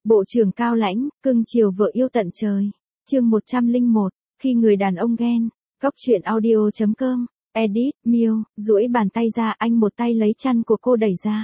Bộ trưởng cao lãnh, cưng chiều vợ yêu tận trời. Chương 101, khi người đàn ông ghen. Góc truyện audio.com. Edit, Miêu, duỗi bàn tay ra, anh một tay lấy chăn của cô đẩy ra.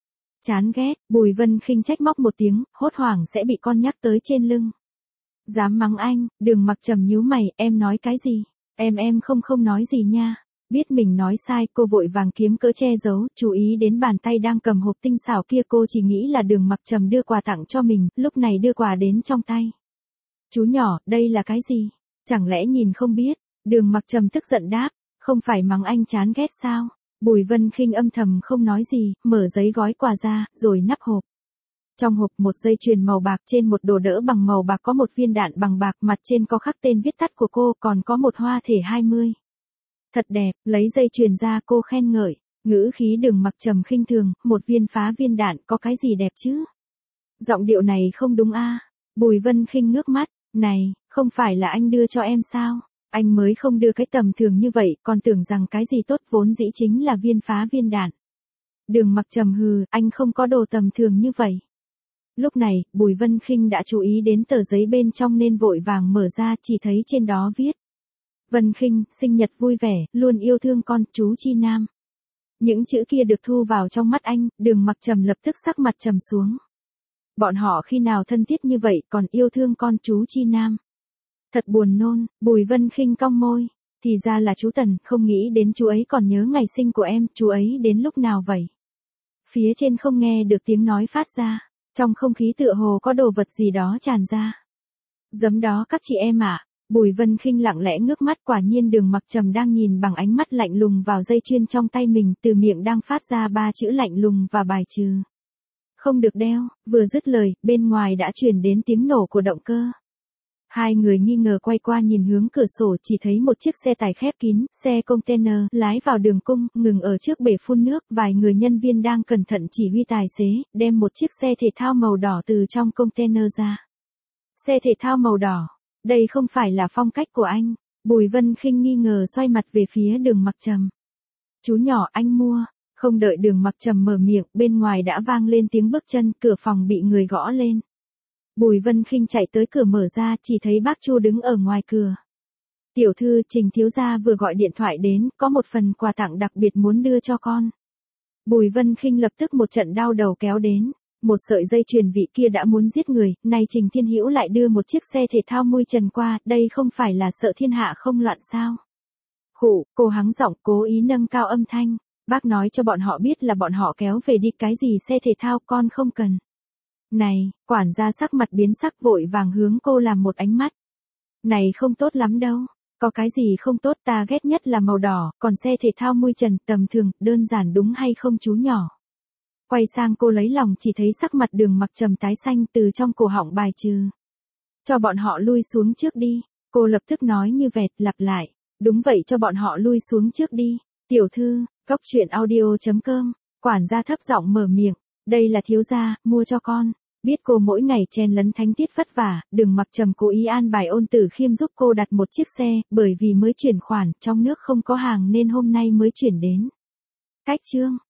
Chán ghét, Bùi Vân Khinh trách móc một tiếng, hốt hoảng sẽ bị con nhắc tới trên lưng. Dám mắng anh, Đường Mặc Trầm nhíu mày, em nói cái gì? Em không nói gì nha. Biết mình nói sai, cô vội vàng kiếm cớ che giấu, chú ý đến bàn tay đang cầm hộp tinh xảo kia, cô chỉ nghĩ là Đường Mặc Trầm đưa quà tặng cho mình, lúc này đưa quà đến trong tay. Chú nhỏ, đây là cái gì? Chẳng lẽ nhìn không biết? Đường Mặc Trầm tức giận đáp, không phải mắng anh chán ghét sao? Bùi Vân Khinh âm thầm không nói gì, mở giấy gói quà ra, rồi nắp hộp. Trong hộp một dây chuyền màu bạc, trên một đồ đỡ bằng màu bạc có một viên đạn bằng bạc, mặt trên có khắc tên viết tắt của cô, còn có một hoa thể 20. Thật đẹp, lấy dây chuyền ra cô khen ngợi, ngữ khí Đường Mặc Trầm khinh thường, một viên phá viên đạn có cái gì đẹp chứ? Giọng điệu này không đúng a. Bùi Vân Khinh ngước mắt, này, không phải là anh đưa cho em sao? Anh mới không đưa cái tầm thường như vậy, còn tưởng rằng cái gì tốt, vốn dĩ chính là viên phá viên đạn. Đường Mặc Trầm hừ, anh không có đồ tầm thường như vậy. Lúc này, Bùi Vân Khinh đã chú ý đến tờ giấy bên trong nên vội vàng mở ra, chỉ thấy trên đó viết: Vân Khinh, sinh nhật vui vẻ, luôn yêu thương con, chú Chi Nam. Những chữ kia được thu vào trong mắt anh, Đường Mặc Trầm lập tức sắc mặt trầm xuống. Bọn họ khi nào thân thiết như vậy, còn yêu thương con chú Chi Nam. Thật buồn nôn, Bùi Vân Khinh cong môi. Thì ra là chú Tần, không nghĩ đến chú ấy còn nhớ ngày sinh của em, chú ấy đến lúc nào vậy? Phía trên không nghe được tiếng nói phát ra, trong không khí tựa hồ có đồ vật gì đó tràn ra. Giấm đó các chị em ạ. Bùi Vân Khinh lặng lẽ ngước mắt, quả nhiên Đường Mặc Trầm đang nhìn bằng ánh mắt lạnh lùng vào dây chuyền trong tay mình, từ miệng đang phát ra 3 chữ lạnh lùng và bài trừ. Không được đeo, vừa dứt lời, bên ngoài đã truyền đến tiếng nổ của động cơ. Hai người nghi ngờ quay qua nhìn hướng cửa sổ, chỉ thấy một chiếc xe tải khép kín, xe container, lái vào đường cung, ngừng ở trước bể phun nước, vài người nhân viên đang cẩn thận chỉ huy tài xế, đem một chiếc xe thể thao màu đỏ từ trong container ra. Xe thể thao màu đỏ, đây không phải là phong cách của anh. Bùi Vân Khinh nghi ngờ xoay mặt về phía Đường Mặc Trầm. Chú nhỏ, anh mua. Không đợi Đường Mặc Trầm mở miệng, bên ngoài đã vang lên tiếng bước chân, cửa phòng bị người gõ lên. Bùi Vân Khinh chạy tới cửa mở ra, chỉ thấy bác Chu đứng ở ngoài cửa. Tiểu thư, Trình thiếu gia vừa gọi điện thoại đến, có một phần quà tặng đặc biệt muốn đưa cho con. Bùi Vân Khinh lập tức một trận đau đầu kéo đến. Một sợi dây chuyền vị kia đã muốn giết người, nay Trình Thiên Hữu lại đưa một chiếc xe thể thao mui trần qua, đây không phải là sợ thiên hạ không loạn sao? Khụ, cô hắng giọng, cố ý nâng cao âm thanh. Bác nói cho bọn họ biết là bọn họ kéo về đi, cái gì xe thể thao con không cần. Này, quản gia sắc mặt biến sắc vội vàng hướng cô làm một ánh mắt. Này không tốt lắm đâu. Có cái gì không tốt, ta ghét nhất là màu đỏ, còn xe thể thao mui trần tầm thường, đơn giản đúng hay không chú nhỏ? Quay sang cô lấy lòng, chỉ thấy sắc mặt Đường Mặc Trầm tái xanh, từ trong cổ họng bài trừ. Cho bọn họ lui xuống trước đi. Cô lập tức nói như vẹt, lặp lại. Đúng vậy, cho bọn họ lui xuống trước đi. Tiểu thư, góc truyện audio.com. Quản gia thấp giọng mở miệng. Đây là thiếu gia, mua cho con. Biết cô mỗi ngày chen lấn thánh tiết vất vả, Đường Mặc Trầm cố ý an bài Ôn Tử Khiêm giúp cô đặt một chiếc xe, bởi vì mới chuyển khoản, trong nước không có hàng nên hôm nay mới chuyển đến. Cách chương.